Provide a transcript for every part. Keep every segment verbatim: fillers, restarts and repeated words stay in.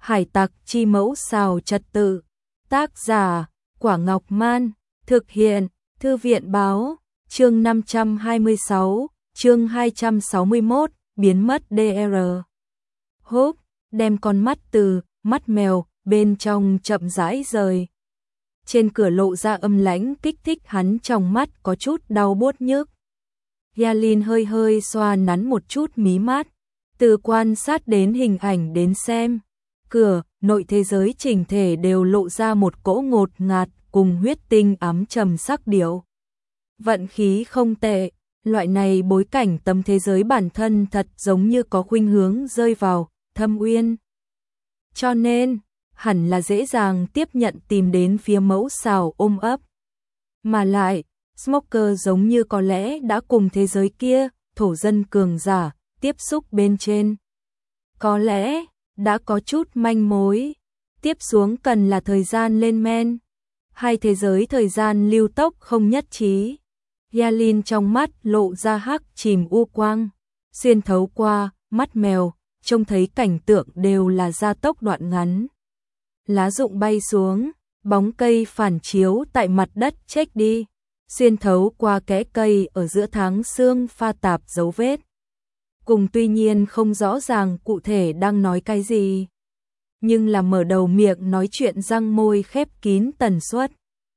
Hải tặc chi mẫu xào trật tự. Tác giả, Quả Ngọc Man. Thực hiện, Thư viện báo. Chương năm trăm hai mươi sáu, chương hai trăm sáu mươi mốt, biến mất đê rờ. Húp, đem con mắt từ, mắt mèo, bên trong chậm rãi rời. Trên cửa lộ ra âm lãnh kích thích hắn trong mắt có chút đau buốt nhức. Yalin hơi hơi xoa nắn một chút mí mắt, từ quan sát đến hình ảnh đến xem. Cửa, nội thế giới chỉnh thể đều lộ ra một cỗ ngột ngạt cùng huyết tinh ám trầm sắc điệu. Vận khí không tệ, loại này bối cảnh tâm thế giới bản thân thật giống như có khuynh hướng rơi vào thâm uyên. Cho nên, hẳn là dễ dàng tiếp nhận tìm đến phía mẫu xào ôm ấp. Mà lại, Smoker giống như có lẽ đã cùng thế giới kia, thổ dân cường giả, tiếp xúc bên trên. Có lẽ, đã có chút manh mối. Tiếp xuống cần là thời gian lên men. Hai thế giới thời gian lưu tốc không nhất trí. Yalin trong mắt lộ ra hắc chìm u quang. Xuyên thấu qua, mắt mèo, trông thấy cảnh tượng đều là gia tốc đoạn ngắn. Lá rụng bay xuống, bóng cây phản chiếu tại mặt đất chết đi. Xuyên thấu qua kẽ cây ở giữa tháng sương pha tạp dấu vết. Cùng tuy nhiên không rõ ràng cụ thể đang nói cái gì. Nhưng là mở đầu miệng nói chuyện răng môi khép kín tần suất.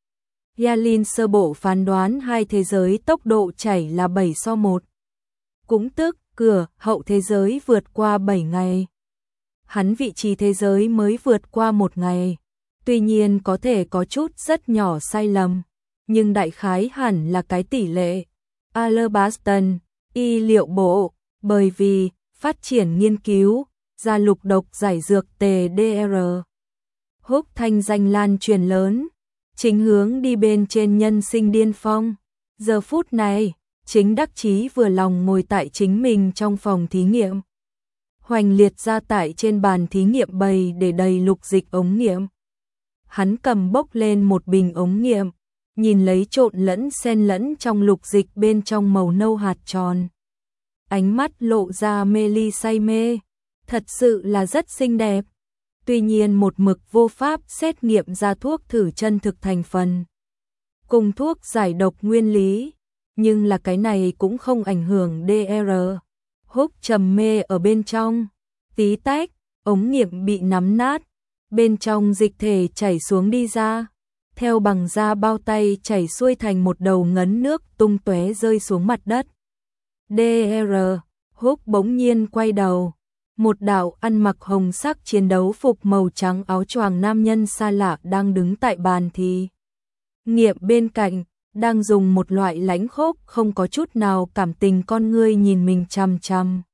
Yalin sơ bộ phán đoán hai thế giới tốc độ chảy là bảy so một. Cũng tức, cửa, hậu thế giới vượt qua bảy ngày. Hắn vị trí thế giới mới vượt qua một ngày. Tuy nhiên có thể có chút rất nhỏ sai lầm. Nhưng đại khái hẳn là cái tỷ lệ. Alabaston, y liệu bộ, bởi vì, phát triển nghiên cứu, ra lục độc giải dược tê đê rờ. Húc thanh danh lan truyền lớn, chính hướng đi bên trên nhân sinh điên phong. Giờ phút này, chính đắc chí vừa lòng ngồi tại chính mình trong phòng thí nghiệm. Hoành liệt ra tại trên bàn thí nghiệm bày để đầy lục dịch ống nghiệm. Hắn cầm bốc lên một bình ống nghiệm, nhìn lấy trộn lẫn xen lẫn trong lục dịch bên trong màu nâu hạt tròn. Ánh mắt lộ ra mê ly say mê, thật sự là rất xinh đẹp. Tuy nhiên một mực vô pháp xét nghiệm ra thuốc thử chân thực thành phần. Cùng thuốc giải độc nguyên lý, nhưng là cái này cũng không ảnh hưởng đê rờ. Húc trầm mê ở bên trong, tí tách, ống nghiệm bị nắm nát, bên trong dịch thể chảy xuống đi ra. Theo bằng da bao tay chảy xuôi thành một đầu ngấn nước tung tóe rơi xuống mặt đất. đê rờ, Húc bỗng nhiên quay đầu. Một đạo ăn mặc hồng sắc chiến đấu phục màu trắng áo choàng nam nhân xa lạ đang đứng tại bàn thì nghiệm bên cạnh, đang dùng một loại lãnh khốc không có chút nào cảm tình con ngươi nhìn mình chằm chằm.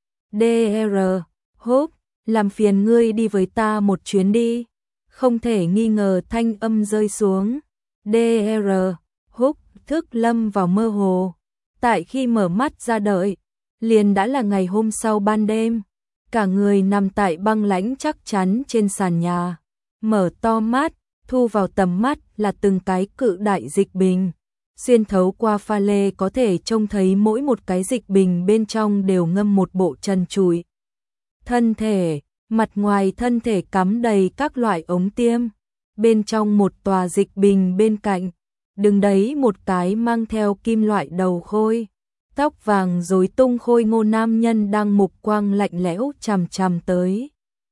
đê rờ, Húc, làm phiền ngươi đi với ta một chuyến đi. Không thể nghi ngờ thanh âm rơi xuống. đê rờ, Húc thức lâm vào mơ hồ. Tại khi mở mắt ra đợi, liền đã là ngày hôm sau ban đêm. Cả người nằm tại băng lãnh chắc chắn trên sàn nhà. Mở to mắt, thu vào tầm mắt là từng cái cự đại dịch bình. Xuyên thấu qua pha lê có thể trông thấy mỗi một cái dịch bình bên trong đều ngâm một bộ trần trụi. Thân thể, mặt ngoài thân thể cắm đầy các loại ống tiêm. Bên trong một tòa dịch bình bên cạnh, đứng đấy một cái mang theo kim loại đầu khôi. Tóc vàng rối tung khôi ngô nam nhân đang mục quang lạnh lẽo chằm chằm tới.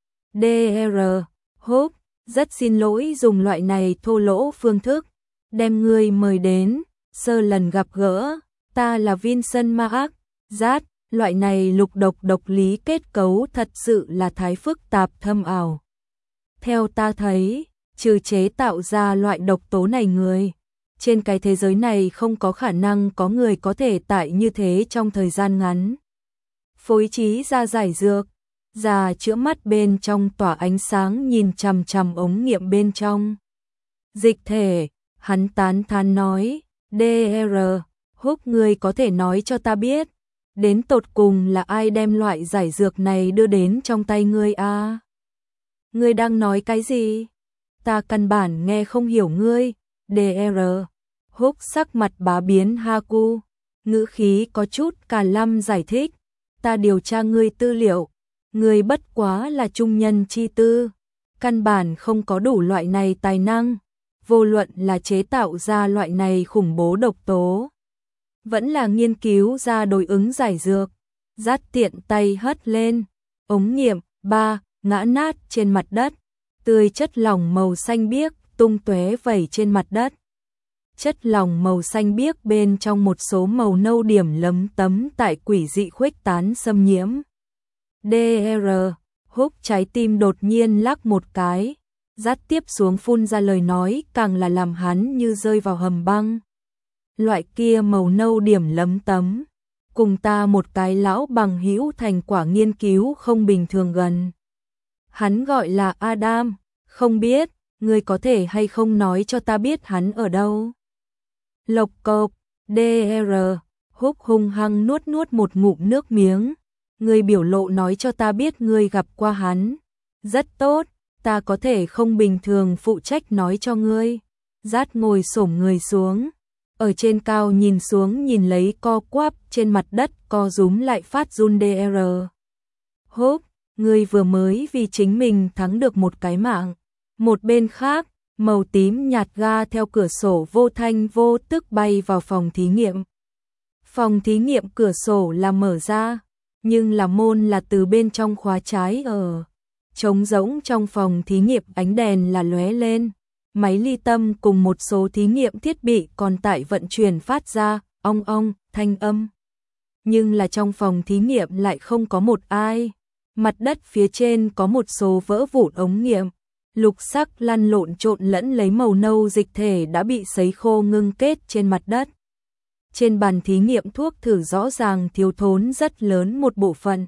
đê rờ, Húc, rất xin lỗi dùng loại này thô lỗ phương thức. Đem ngươi mời đến, sơ lần gặp gỡ, ta là Vincent Mark, Zat, loại này lục độc độc lý kết cấu thật sự là thái phức tạp thâm ảo. Theo ta thấy, trừ chế tạo ra loại độc tố này người, trên cái thế giới này không có khả năng có người có thể tại như thế trong thời gian ngắn. Phối trí ra giải dược, già chữa mắt bên trong tỏa ánh sáng nhìn chằm chằm ống nghiệm bên trong. Dịch thể, hắn tán thán nói, đê rờ, Húc ngươi có thể nói cho ta biết, đến tột cùng là ai đem loại giải dược này đưa đến trong tay ngươi a? À? Ngươi đang nói cái gì? Ta căn bản nghe không hiểu ngươi. đê rờ, Húc sắc mặt bá biến Haku, ngữ khí có chút cả lâm giải thích, ta điều tra ngươi tư liệu, ngươi bất quá là trung nhân chi tư, căn bản không có đủ loại này tài năng, vô luận là chế tạo ra loại này khủng bố độc tố, vẫn là nghiên cứu ra đối ứng giải dược. Dát tiện tay hất lên, ống nghiệm, ba, ngã nát trên mặt đất, tươi chất lỏng màu xanh biếc tung tóe vẩy trên mặt đất. Chất lỏng màu xanh biếc bên trong một số màu nâu điểm lấm tấm tại quỷ dị khuếch tán xâm nhiễm. đê rờ, Húc trái tim đột nhiên lắc một cái, Dát tiếp xuống phun ra lời nói càng là làm hắn như rơi vào hầm băng. Loại kia màu nâu điểm lấm tấm, cùng ta một cái lão bằng hữu thành quả nghiên cứu không bình thường gần. Hắn gọi là Adam, không biết, ngươi có thể hay không nói cho ta biết hắn ở đâu? Lộc cộc, đê rờ, Húc hung hăng nuốt nuốt một ngụm nước miếng. Ngươi biểu lộ nói cho ta biết ngươi gặp qua hắn. Rất tốt, ta có thể không bình thường phụ trách nói cho ngươi. Dát ngồi xổm người xuống, ở trên cao nhìn xuống nhìn lấy co quắp trên mặt đất co rúm lại phát run đê rờ. Húc, ngươi vừa mới vì chính mình thắng được một cái mạng. Một bên khác, màu tím nhạt ga theo cửa sổ vô thanh vô tức bay vào phòng thí nghiệm. Phòng thí nghiệm cửa sổ là mở ra, nhưng là môn là từ bên trong khóa trái ở. Trống rỗng trong phòng thí nghiệm ánh đèn là lóe lên. Máy ly tâm cùng một số thí nghiệm thiết bị còn tại vận chuyển phát ra, ong ong, thanh âm. Nhưng là trong phòng thí nghiệm lại không có một ai. Mặt đất phía trên có một số vỡ vụn ống nghiệm. Lục sắc lăn lộn trộn lẫn lấy màu nâu dịch thể đã bị sấy khô ngưng kết trên mặt đất. Trên bàn thí nghiệm thuốc thử rõ ràng thiếu thốn rất lớn một bộ phận.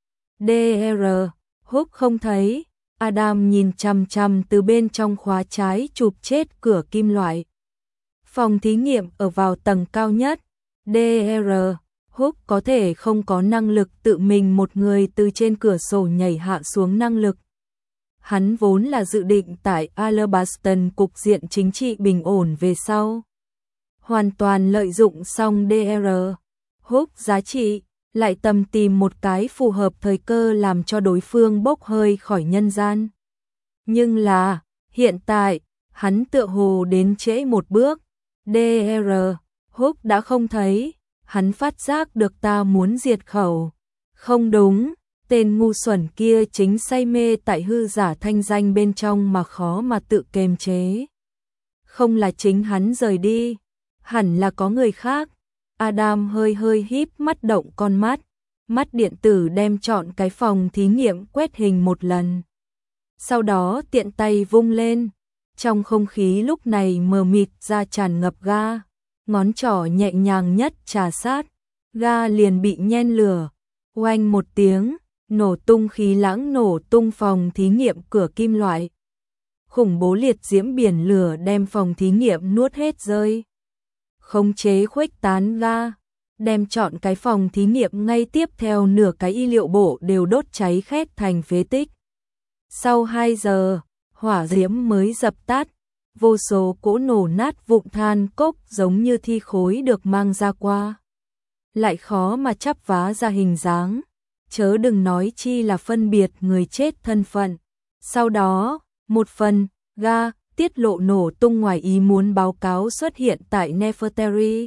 đê rờ, Húc không thấy. Adam nhìn chằm chằm từ bên trong khóa trái chụp chết cửa kim loại. Phòng thí nghiệm ở vào tầng cao nhất. đê rờ, Húc có thể không có năng lực tự mình một người từ trên cửa sổ nhảy hạ xuống năng lực. Hắn vốn là dự định tại Alabaston cục diện chính trị bình ổn về sau. Hoàn toàn lợi dụng xong đê rờ, Húc giá trị, lại tầm tìm một cái phù hợp thời cơ làm cho đối phương bốc hơi khỏi nhân gian. Nhưng là, hiện tại, hắn tựa hồ đến trễ một bước. đê rờ, Húc đã không thấy, hắn phát giác được ta muốn diệt khẩu. Không đúng, tên ngu xuẩn kia chính say mê tại hư giả thanh danh bên trong mà khó mà tự kiềm chế. Không là chính hắn rời đi, hẳn là có người khác. Adam hơi hơi híp mắt động con mắt, mắt điện tử đem chọn cái phòng thí nghiệm quét hình một lần. Sau đó tiện tay vung lên, trong không khí lúc này mờ mịt ra tràn ngập ga, ngón trỏ nhẹ nhàng nhất trà sát, ga liền bị nhen lửa, oanh một tiếng, nổ tung khí lãng nổ tung phòng thí nghiệm cửa kim loại. Khủng bố liệt diễm biển lửa đem phòng thí nghiệm nuốt hết rơi. Khống chế khuếch tán ga, đem chọn cái phòng thí nghiệm ngay tiếp theo nửa cái y liệu bộ đều đốt cháy khét thành phế tích. Sau hai giờ, hỏa diễm mới dập tắt, vô số cỗ nổ nát vụn than cốc giống như thi khối được mang ra qua. Lại khó mà chắp vá ra hình dáng, chớ đừng nói chi là phân biệt người chết thân phận. Sau đó, một phần, ga, tiết lộ nổ tung ngoài ý muốn báo cáo xuất hiện tại Nefertari.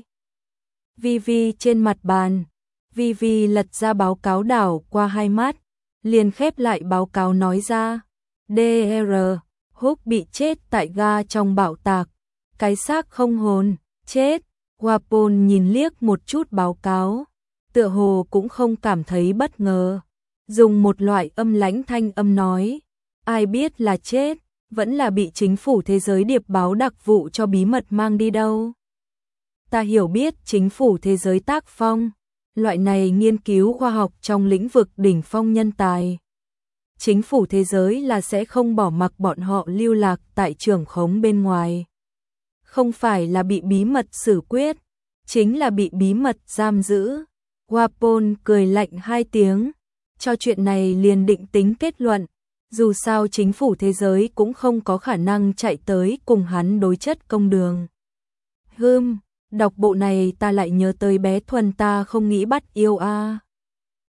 Vivi trên mặt bàn, Vivi lật ra báo cáo đảo qua hai mắt, liền khép lại báo cáo nói ra, đê rờ, Húc bị chết tại ga trong bạo tạc, cái xác không hồn, chết. Wapol nhìn liếc một chút báo cáo, tựa hồ cũng không cảm thấy bất ngờ, dùng một loại âm lãnh thanh âm nói, ai biết là chết, vẫn là bị chính phủ thế giới điệp báo đặc vụ cho bí mật mang đi đâu. Ta hiểu biết chính phủ thế giới tác phong, loại này nghiên cứu khoa học trong lĩnh vực đỉnh phong nhân tài. Chính phủ thế giới là sẽ không bỏ mặc bọn họ lưu lạc tại trường khống bên ngoài. Không phải là bị bí mật xử quyết, chính là bị bí mật giam giữ. Wapol cười lạnh hai tiếng, cho chuyện này liền định tính kết luận. Dù sao chính phủ thế giới cũng không có khả năng chạy tới cùng hắn đối chất công đường. Hừm, đọc bộ này ta lại nhớ tới bé Thuần ta không nghĩ bắt yêu a. À.